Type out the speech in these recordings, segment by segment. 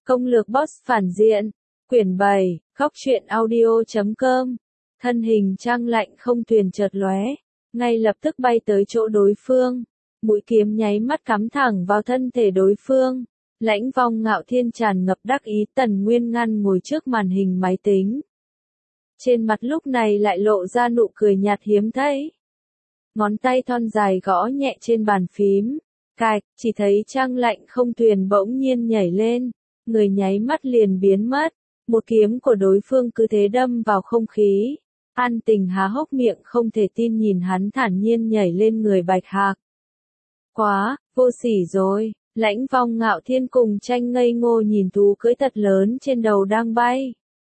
Công lược boss phản diện. Quyển 7, Góc truyện audio.com. Thân hình Trang Lạnh không tuyền chợt lóe, ngay lập tức bay tới chỗ đối phương. Mũi kiếm nháy mắt cắm thẳng vào thân thể đối phương. Lãnh Vong Ngạo Thiên tràn ngập đắc ý. Tần Nguyên Ngăn ngồi trước màn hình máy tính. Trên mặt lúc này lại lộ ra nụ cười nhạt hiếm thấy. Ngón tay thon dài gõ nhẹ trên bàn phím. Cạch, chỉ thấy Trang Lạnh không tuyền bỗng nhiên nhảy lên. Người nháy mắt liền biến mất. Một kiếm của đối phương cứ thế đâm vào không khí. An Tình há hốc miệng không thể tin nhìn hắn thản nhiên nhảy lên người Bạch Hạc. Quá, vô sỉ rồi. Lãnh Vong Ngạo Thiên cùng Tranh ngây ngô nhìn thú cưỡi thật lớn trên đầu đang bay.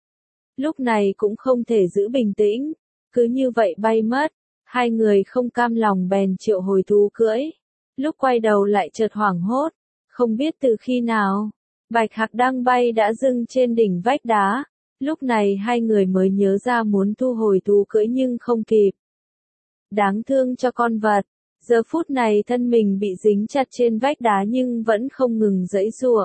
Lúc này cũng không thể giữ bình tĩnh, cứ như vậy bay mất. Hai người không cam lòng bèn triệu hồi thú cưỡi. Lúc quay đầu lại chợt hoảng hốt, không biết từ khi nào, Bạch Hạc đang bay đã dừng trên đỉnh vách đá. Lúc này hai người mới nhớ ra muốn thu hồi thú cưỡi nhưng không kịp. Đáng thương cho con vật, giờ phút này thân mình bị dính chặt trên vách đá nhưng vẫn không ngừng giãy giụa.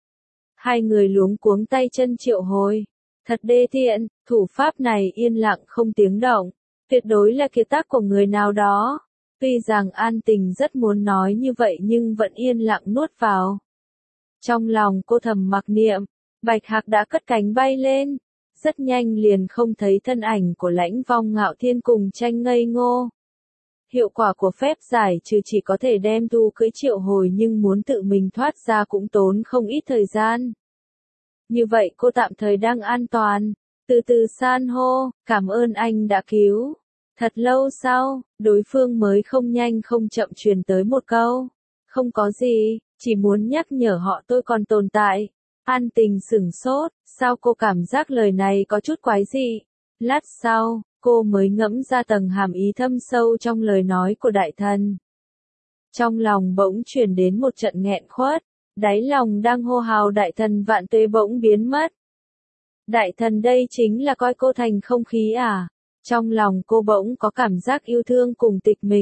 Hai người luống cuống tay chân triệu hồi. Thật đê tiện, thủ pháp này yên lặng không tiếng động, tuyệt đối là kiệt tác của người nào đó. Tuy rằng An Tình rất muốn nói như vậy nhưng vẫn yên lặng nuốt vào. Trong lòng cô thầm mặc niệm, Bạch Hạc đã cất cánh bay lên. Rất nhanh liền không thấy thân ảnh của Lãnh Vong Ngạo Thiên cùng Tranh ngây ngô. Hiệu quả của phép giải trừ chỉ có thể đem thú cưỡi triệu hồi nhưng muốn tự mình thoát ra cũng tốn không ít thời gian. Như vậy cô tạm thời đang an toàn. Từ từ san hô, cảm ơn anh đã cứu. Thật lâu sau, đối phương mới không nhanh không chậm truyền tới một câu. Không có gì, chỉ muốn nhắc nhở họ tôi còn tồn tại. An Tình sửng sốt, sao cô cảm giác lời này có chút quái dị. Lát sau, cô mới ngẫm ra tầng hàm ý thâm sâu trong lời nói của đại thần. Trong lòng bỗng truyền đến một trận nghẹn khuất, đáy lòng đang hô hào đại thần vạn tuế bỗng biến mất. Đại thần đây chính là coi cô thành không khí à? Trong lòng cô bỗng có cảm giác yêu thương cùng tịch mịch.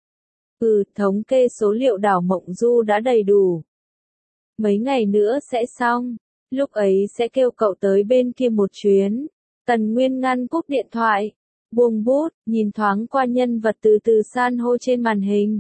Thống kê số liệu đảo Mộng Du đã đầy đủ. Mấy ngày nữa sẽ xong, lúc ấy sẽ kêu cậu tới bên kia một chuyến. Tần Nguyên Ngăn cúp điện thoại, buông bút, nhìn thoáng qua nhân vật từ từ san hô trên màn hình.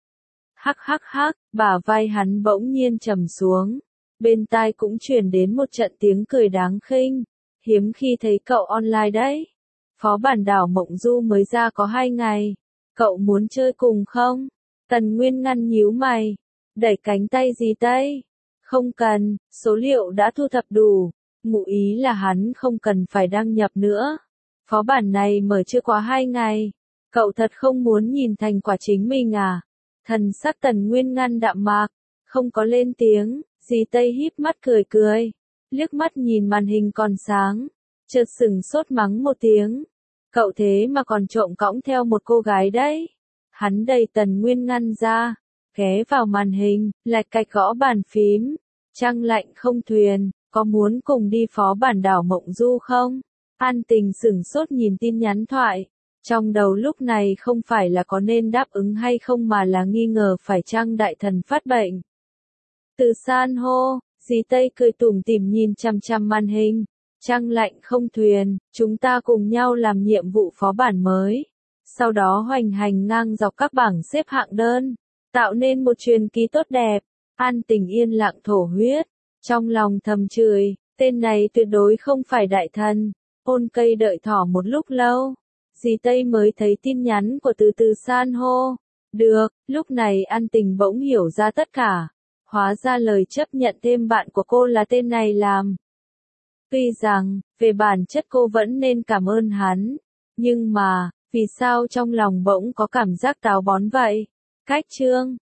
Hắc, bả vai hắn bỗng nhiên trầm xuống. Bên tai cũng truyền đến một trận tiếng cười đáng khinh. Hiếm khi thấy cậu online đấy. Phó bản đảo Mộng Du mới ra có 2 ngày. Cậu muốn chơi cùng không? Tần Nguyên Ngăn nhíu mày. Đẩy cánh tay gì đây? Không cần, số liệu đã thu thập đủ. Ngụ ý là hắn không cần phải đăng nhập nữa. Phó bản này mở chưa quá 2 ngày. Cậu thật không muốn nhìn thành quả chính mình à? Thần sắc Tần Nguyên Ngăn đạm mạc, không có lên tiếng. Dì Tây híp mắt cười. Liếc mắt nhìn màn hình còn sáng. Chợt sửng sốt mắng một tiếng. Cậu thế mà còn trộm cõng theo một cô gái đấy. Hắn đẩy Tần Nguyên Ngăn ra, ghé vào màn hình, lạch cạch gõ bàn phím. Trang Lạnh không tuyền, có muốn cùng đi phó bản đảo Mộng Du không? An Tình sửng sốt nhìn tin nhắn thoại. Trong đầu lúc này không phải là có nên đáp ứng hay không mà là nghi ngờ phải chăng đại thần phát bệnh. Từ san hô, dì Tây cười tủm tỉm nhìn chằm chằm màn hình. Trang Lạnh không tuyền, chúng ta cùng nhau làm nhiệm vụ phó bản mới. Sau đó hoành hành ngang dọc các bảng xếp hạng đơn. Tạo nên một truyền kỳ tốt đẹp. An Tình yên lặng thổ huyết. Trong lòng thầm chửi, tên này tuyệt đối không phải đại thần. Ôn Cây đợi thỏ một lúc lâu. Dì Tây mới thấy tin nhắn của từ từ san hô. Được, lúc này An Tình bỗng hiểu ra tất cả. Hóa ra lời chấp nhận thêm bạn của cô là tên này làm. Tuy rằng, về bản chất cô vẫn nên cảm ơn hắn. Nhưng mà, vì sao trong lòng bỗng có cảm giác táo bón vậy? Cách chương